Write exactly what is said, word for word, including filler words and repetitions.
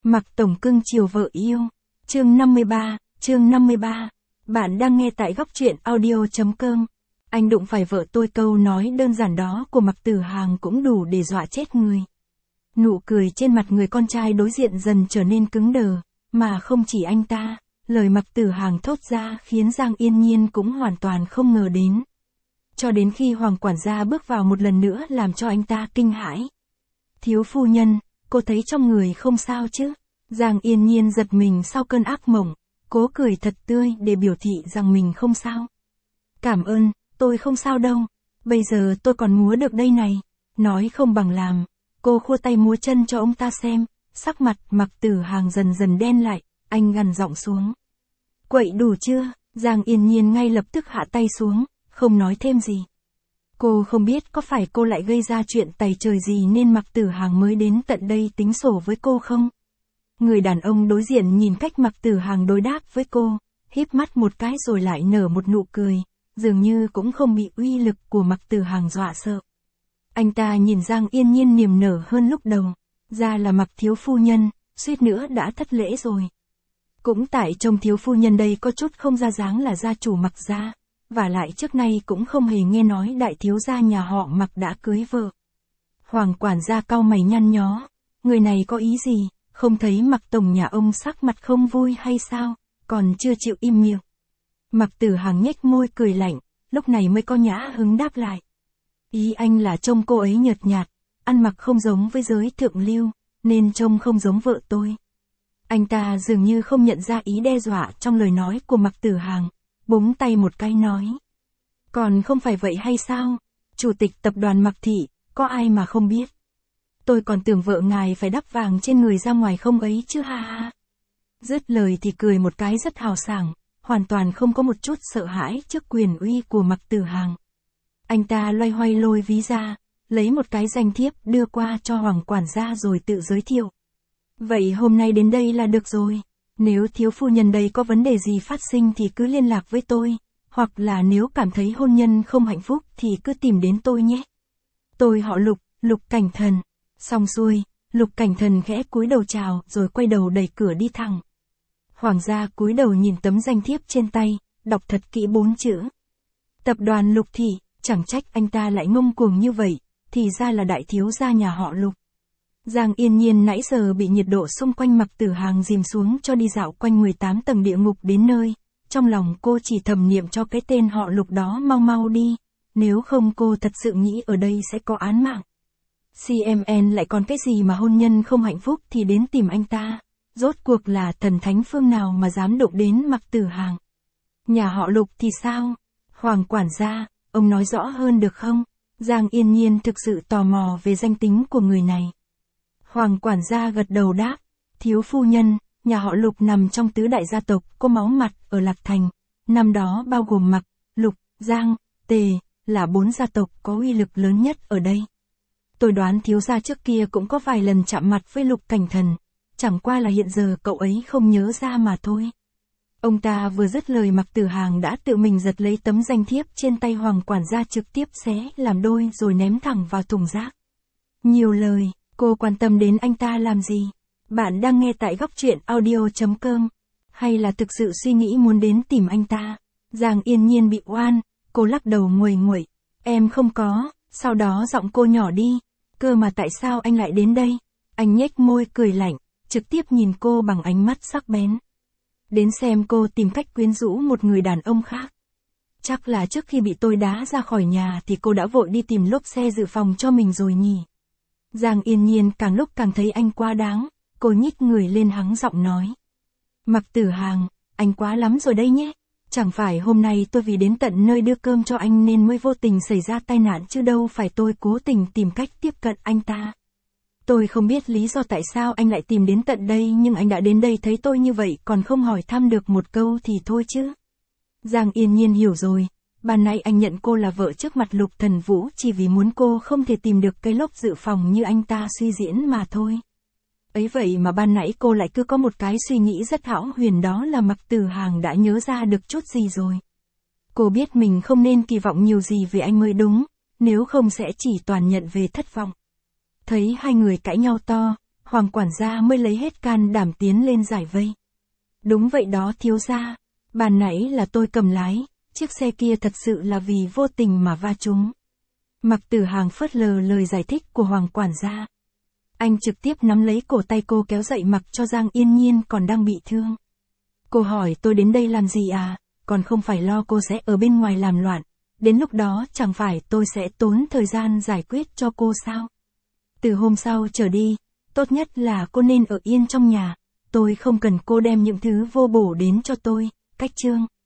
Mặc tổng cưng chiều vợ yêu. Chương năm mươi ba, chương năm mươi ba. Bạn đang nghe tại góc truyện audio chấm com. Anh đụng phải vợ tôi câu nói đơn giản đó của Mạc Tử Hàng cũng đủ để dọa chết người. Nụ cười trên mặt người con trai đối diện dần trở nên cứng đờ, mà không chỉ anh ta, lời Mạc Tử Hàng thốt ra khiến Giang Yên Nhiên cũng hoàn toàn không ngờ đến. Cho đến khi Hoàng quản gia bước vào một lần nữa làm cho anh ta kinh hãi. Thiếu phu nhân, cô thấy trong người không sao chứ? Giang Yên Nhiên giật mình sau cơn ác mộng, cố cười thật tươi để biểu thị rằng mình không sao. Cảm ơn, tôi không sao đâu, bây giờ tôi còn múa được đây này. Nói không bằng làm, cô khua tay múa chân cho ông ta xem, sắc mặt Mạc Tử Hàng dần dần đen lại, anh gằn giọng xuống. Quậy đủ chưa? Giang Yên Nhiên ngay lập tức hạ tay xuống, không nói thêm gì. Cô không biết có phải cô lại gây ra chuyện tày trời gì nên Mạc Tử Hàng mới đến tận đây tính sổ với cô không? Người đàn ông đối diện nhìn cách Mạc Tử Hàng đối đáp với cô, híp mắt một cái rồi lại nở một nụ cười, dường như cũng không bị uy lực của Mạc Tử Hàng dọa sợ. Anh ta nhìn Giang Yên Nhiên niềm nở hơn lúc đầu, ra là Mạc thiếu phu nhân, suýt nữa đã thất lễ rồi. Cũng tại trông thiếu phu nhân đây có chút không ra dáng là gia chủ Mạc gia, và lại trước nay cũng không hề nghe nói đại thiếu gia nhà họ Mạc đã cưới vợ. Hoàng quản gia cau mày nhăn nhó, người này có ý gì, không thấy Mạc tổng nhà ông sắc mặt không vui hay sao, còn chưa chịu im miệng. Mạc Tử Hàng nhếch môi cười lạnh, lúc này mới có nhã hứng đáp lại. Ý anh là trông cô ấy nhợt nhạt, ăn mặc không giống với giới thượng lưu, nên trông không giống vợ tôi. Anh ta dường như không nhận ra ý đe dọa trong lời nói của Mạc Tử Hàng, búng tay một cái nói. Còn không phải vậy hay sao? Chủ tịch tập đoàn Mạc Thị, có ai mà không biết. Tôi còn tưởng vợ ngài phải đắp vàng trên người ra ngoài không ấy chứ ha ha. Dứt lời thì cười một cái rất hào sảng, hoàn toàn không có một chút sợ hãi trước quyền uy của Mạc Tử Hàng. Anh ta loay hoay lôi ví ra, lấy một cái danh thiếp đưa qua cho Hoàng quản gia rồi tự giới thiệu. Vậy hôm nay đến đây là được rồi. Nếu thiếu phu nhân đây có vấn đề gì phát sinh thì cứ liên lạc với tôi, hoặc là nếu cảm thấy hôn nhân không hạnh phúc thì cứ tìm đến tôi nhé. Tôi họ Lục, Lục Cảnh Thần. Xong xuôi, Lục Cảnh Thần khẽ cúi đầu chào rồi quay đầu đẩy cửa đi thẳng. Hoàng gia cúi đầu nhìn tấm danh thiếp trên tay, đọc thật kỹ bốn chữ. Tập đoàn Lục Thị, chẳng trách anh ta lại ngông cuồng như vậy, thì ra là đại thiếu gia nhà họ Lục. Giang Yên Nhiên nãy giờ bị nhiệt độ xung quanh Mạc Tử Hàng dìm xuống cho đi dạo quanh mười tám tầng địa ngục đến nơi, trong lòng cô chỉ thầm niệm cho cái tên họ Lục đó mau mau đi, nếu không cô thật sự nghĩ ở đây sẽ có án mạng. xê em en lại còn cái gì mà hôn nhân không hạnh phúc thì đến tìm anh ta, rốt cuộc là thần thánh phương nào mà dám đụng đến Mạc Tử Hàng. Nhà họ Lục thì sao? Hoàng quản gia, ông nói rõ hơn được không? Giang Yên Nhiên thực sự tò mò về danh tính của người này. Hoàng quản gia gật đầu đáp, thiếu phu nhân, nhà họ Lục nằm trong tứ đại gia tộc có máu mặt ở Lạc Thành, năm đó bao gồm Mạc, Lục, Giang, Tề, là bốn gia tộc có uy lực lớn nhất ở đây. Tôi đoán thiếu gia trước kia cũng có vài lần chạm mặt với Lục Cảnh Thần, chẳng qua là hiện giờ cậu ấy không nhớ ra mà thôi. Ông ta vừa dứt lời Mạc Tử Hàng đã tự mình giật lấy tấm danh thiếp trên tay Hoàng quản gia trực tiếp xé làm đôi rồi ném thẳng vào thùng rác. Nhiều lời, cô quan tâm đến anh ta làm gì? Bạn đang nghe tại góc truyện audio chấm com, hay là thực sự suy nghĩ muốn đến tìm anh ta? Giang Yên Nhiên bị oan, cô lắc đầu nguầy nguậy. Em không có, sau đó giọng cô nhỏ đi. Cơ mà tại sao anh lại đến đây? Anh nhếch môi cười lạnh, trực tiếp nhìn cô bằng ánh mắt sắc bén. Đến xem cô tìm cách quyến rũ một người đàn ông khác. Chắc là trước khi bị tôi đá ra khỏi nhà thì cô đã vội đi tìm lốp xe dự phòng cho mình rồi nhỉ. Giang Yên Nhiên càng lúc càng thấy anh quá đáng, cô nhích người lên hắng giọng nói. Mạc Tử Hàng, anh quá lắm rồi đây nhé. Chẳng phải hôm nay tôi vì đến tận nơi đưa cơm cho anh nên mới vô tình xảy ra tai nạn chứ đâu phải tôi cố tình tìm cách tiếp cận anh ta. Tôi không biết lý do tại sao anh lại tìm đến tận đây nhưng anh đã đến đây thấy tôi như vậy còn không hỏi thăm được một câu thì thôi chứ. Giang Yên Nhiên hiểu rồi, ban nãy anh nhận cô là vợ trước mặt Lục Thần Vũ chỉ vì muốn cô không thể tìm được cái lốp dự phòng như anh ta suy diễn mà thôi. Ấy vậy mà ban nãy cô lại cứ có một cái suy nghĩ rất hão huyền đó là Mạc Tử Hàng đã nhớ ra được chút gì rồi. Cô biết mình không nên kỳ vọng nhiều gì về anh mới đúng, nếu không sẽ chỉ toàn nhận về thất vọng. Thấy hai người cãi nhau to, Hoàng quản gia mới lấy hết can đảm tiến lên giải vây. Đúng vậy đó thiếu gia, ban nãy là tôi cầm lái, chiếc xe kia thật sự là vì vô tình mà va trúng. Mạc Tử Hàng phớt lờ lời giải thích của Hoàng quản gia. Anh trực tiếp nắm lấy cổ tay cô kéo dậy mặc cho Giang Yên Nhiên còn đang bị thương. Cô hỏi tôi đến đây làm gì à, còn không phải lo cô sẽ ở bên ngoài làm loạn, đến lúc đó chẳng phải tôi sẽ tốn thời gian giải quyết cho cô sao? Từ hôm sau trở đi, tốt nhất là cô nên ở yên trong nhà, tôi không cần cô đem những thứ vô bổ đến cho tôi, cách chương.